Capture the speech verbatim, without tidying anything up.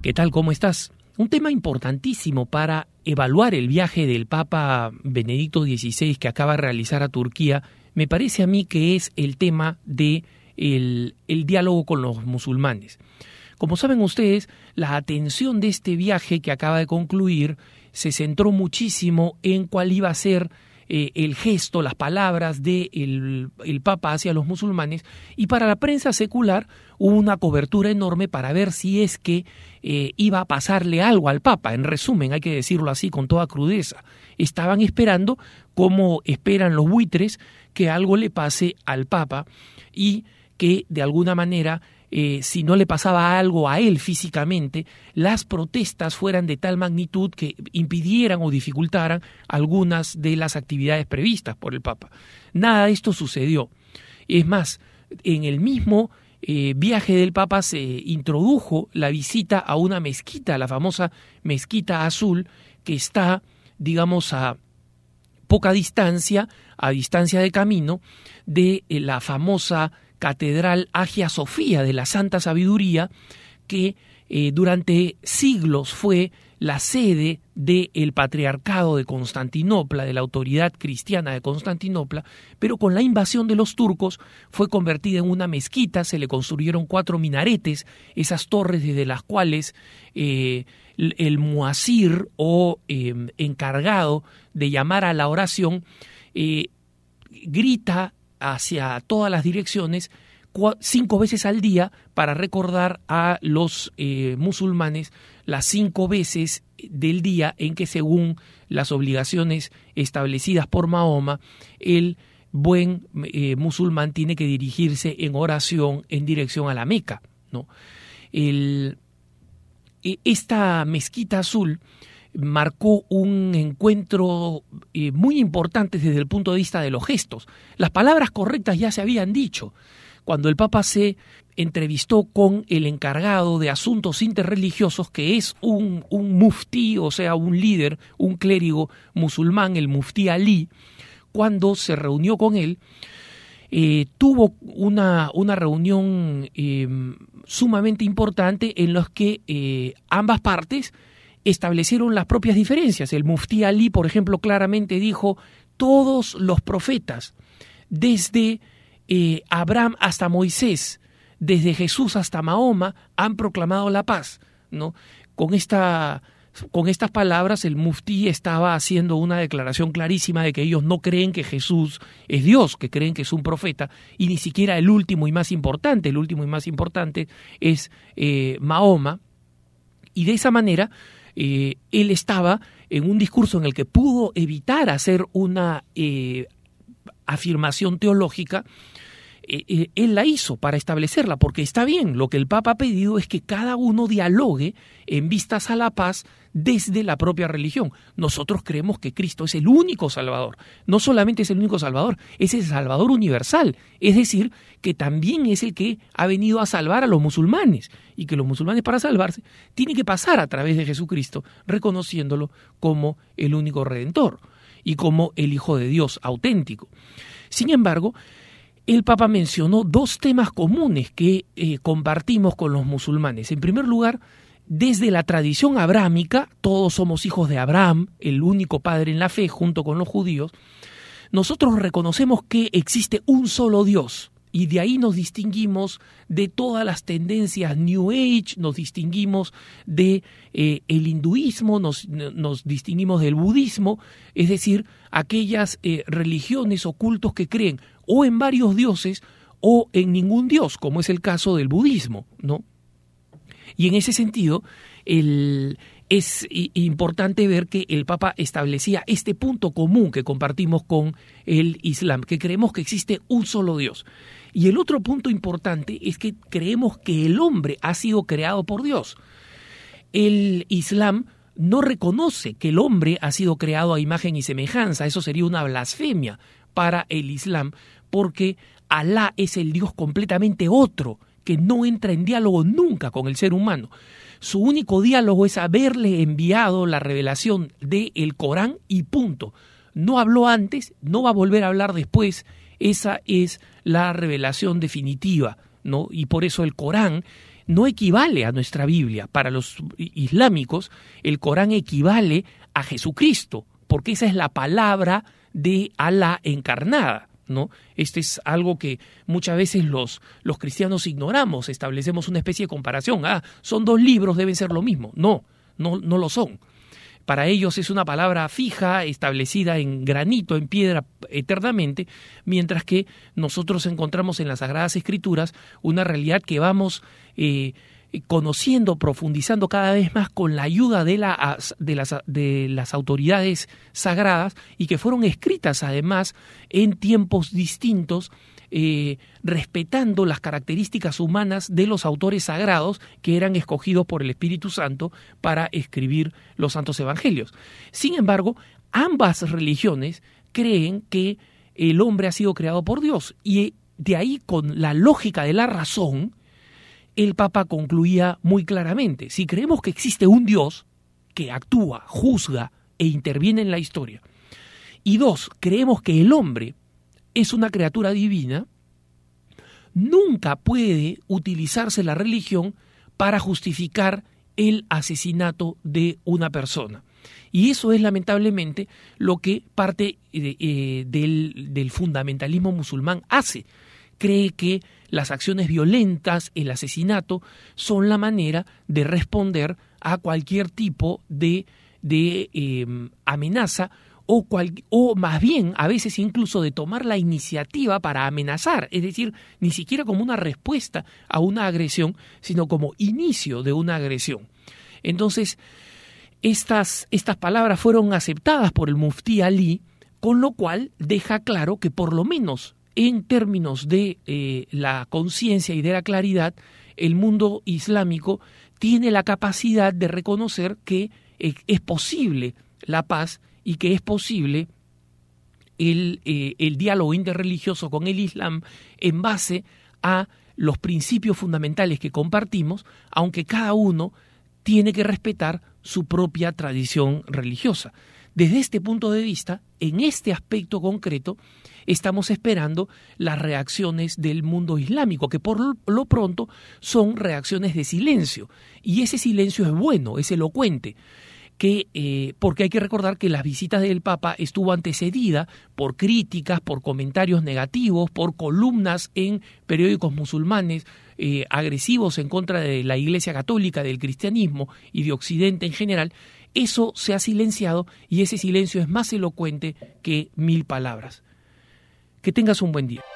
¿Qué tal? ¿Cómo estás? Un tema importantísimo para evaluar el viaje del Papa Benedicto dieciséis que acaba de realizar a Turquía, me parece a mí que es el tema de el, el diálogo con los musulmanes. Como saben ustedes, la atención de este viaje que acaba de concluir se centró muchísimo en cuál iba a ser eh, el gesto, las palabras del de el Papa hacia los musulmanes, y para la prensa secular hubo una cobertura enorme para ver si es que eh, iba a pasarle algo al Papa. En resumen, hay que decirlo así con toda crudeza, estaban esperando, como esperan los buitres, que algo le pase al Papa y que de alguna manera, eh, si no le pasaba algo a él físicamente, las protestas fueran de tal magnitud que impidieran o dificultaran algunas de las actividades previstas por el Papa. Nada de esto sucedió. Es más, en el mismo eh, viaje del Papa se introdujo la visita a una mezquita, la famosa Mezquita Azul, que está, digamos, a poca distancia, a distancia de camino, de eh, la famosa Catedral Hagia Sofía de la Santa Sabiduría, que eh, durante siglos fue la sede del Patriarcado de Constantinopla, de la autoridad cristiana de Constantinopla, pero con la invasión de los turcos fue convertida en una mezquita, se le construyeron cuatro minaretes, esas torres desde las cuales eh, el muasir o eh, encargado de llamar a la oración eh, grita hacia todas las direcciones cinco veces al día para recordar a los eh, musulmanes las cinco veces del día en que, según las obligaciones establecidas por Mahoma, el buen eh, musulmán tiene que dirigirse en oración en dirección a la Meca, ¿no? El, esta Mezquita Azul marcó un encuentro eh, muy importante desde el punto de vista de los gestos. Las palabras correctas ya se habían dicho. Cuando el Papa se entrevistó con el encargado de asuntos interreligiosos, que es un, un muftí, o sea, un líder, un clérigo musulmán, el muftí Ali, cuando se reunió con él, eh, tuvo una, una reunión eh, sumamente importante en la que eh, ambas partes establecieron las propias diferencias. El muftí Ali, por ejemplo, claramente dijo: todos los profetas, desde eh, Abraham hasta Moisés, desde Jesús hasta Mahoma, han proclamado la paz, ¿no? Con esta, con estas palabras, el muftí estaba haciendo una declaración clarísima de que ellos no creen que Jesús es Dios, que creen que es un profeta, y ni siquiera el último y más importante, el último y más importante es eh, Mahoma, y de esa manera Eh, él estaba en un discurso en el que pudo evitar hacer una eh, afirmación teológica. eh, eh, él la hizo para establecerla, porque está bien, lo que el Papa ha pedido es que cada uno dialogue en vistas a la paz desde la propia religión. Nosotros creemos que Cristo es el único Salvador, no solamente es el único Salvador, es el Salvador universal, es decir, que también es el que ha venido a salvar a los musulmanes, y que los musulmanes, para salvarse, tienen que pasar a través de Jesucristo, reconociéndolo como el único Redentor y como el Hijo de Dios auténtico. Sin embargo, el Papa mencionó dos temas comunes que eh, compartimos con los musulmanes. En primer lugar, desde la tradición abrámica, todos somos hijos de Abraham, el único padre en la fe, junto con los judíos, nosotros reconocemos que existe un solo Dios, y de ahí nos distinguimos de todas las tendencias New Age, nos distinguimos de eh, el hinduismo, nos, nos distinguimos del budismo, es decir, aquellas eh, religiones o cultos que creen o en varios dioses o en ningún dios, como es el caso del budismo, ¿no? Y en ese sentido, el, es importante ver que el Papa establecía este punto común que compartimos con el Islam, que creemos que existe un solo Dios. Y el otro punto importante es que creemos que el hombre ha sido creado por Dios. El Islam no reconoce que el hombre ha sido creado a imagen y semejanza. Eso sería una blasfemia para el Islam, porque Alá es el Dios completamente otro, que no entra en diálogo nunca con el ser humano. Su único diálogo es haberle enviado la revelación del Corán y punto. No habló antes, no va a volver a hablar después. Esa es la revelación definitiva, ¿no? Y por eso el Corán no equivale a nuestra Biblia. Para los islámicos, el Corán equivale a Jesucristo, porque esa es la palabra de Alá encarnada, ¿no? Este es algo que muchas veces los, los cristianos ignoramos, establecemos una especie de comparación. Ah, son dos libros, deben ser lo mismo. No, no, no lo son. Para ellos es una palabra fija, establecida en granito, en piedra, eternamente, mientras que nosotros encontramos en las Sagradas Escrituras una realidad que vamos eh, conociendo, profundizando cada vez más con la ayuda de, la, de, las, de las autoridades sagradas, y que fueron escritas además en tiempos distintos, Eh, respetando las características humanas de los autores sagrados que eran escogidos por el Espíritu Santo para escribir los santos evangelios. Sin embargo, ambas religiones creen que el hombre ha sido creado por Dios, y de ahí, con la lógica de la razón, el Papa concluía muy claramente: si creemos que existe un Dios que actúa, juzga e interviene en la historia, y dos, creemos que el hombre es una criatura divina, nunca puede utilizarse la religión para justificar el asesinato de una persona. Y eso es lamentablemente lo que parte de, eh, del, del fundamentalismo musulmán hace. Cree que las acciones violentas, el asesinato, son la manera de responder a cualquier tipo de, de eh, amenaza, O, cual, o más bien a veces incluso de tomar la iniciativa para amenazar, es decir, ni siquiera como una respuesta a una agresión, sino como inicio de una agresión. Entonces, estas, estas palabras fueron aceptadas por el muftí Ali, con lo cual deja claro que, por lo menos en términos de eh, la conciencia y de la claridad, el mundo islámico tiene la capacidad de reconocer que eh, es posible la paz, y que es posible el, eh, el diálogo interreligioso con el Islam en base a los principios fundamentales que compartimos, aunque cada uno tiene que respetar su propia tradición religiosa. Desde este punto de vista, en este aspecto concreto, estamos esperando las reacciones del mundo islámico, que por lo pronto son reacciones de silencio, y ese silencio es bueno, es elocuente. Que, eh, porque hay que recordar que las visitas del Papa estuvo antecedida por críticas, por comentarios negativos, por columnas en periódicos musulmanes eh, agresivos en contra de la Iglesia Católica, del cristianismo y de Occidente en general. Eso se ha silenciado, y ese silencio es más elocuente que mil palabras. Que tengas un buen día.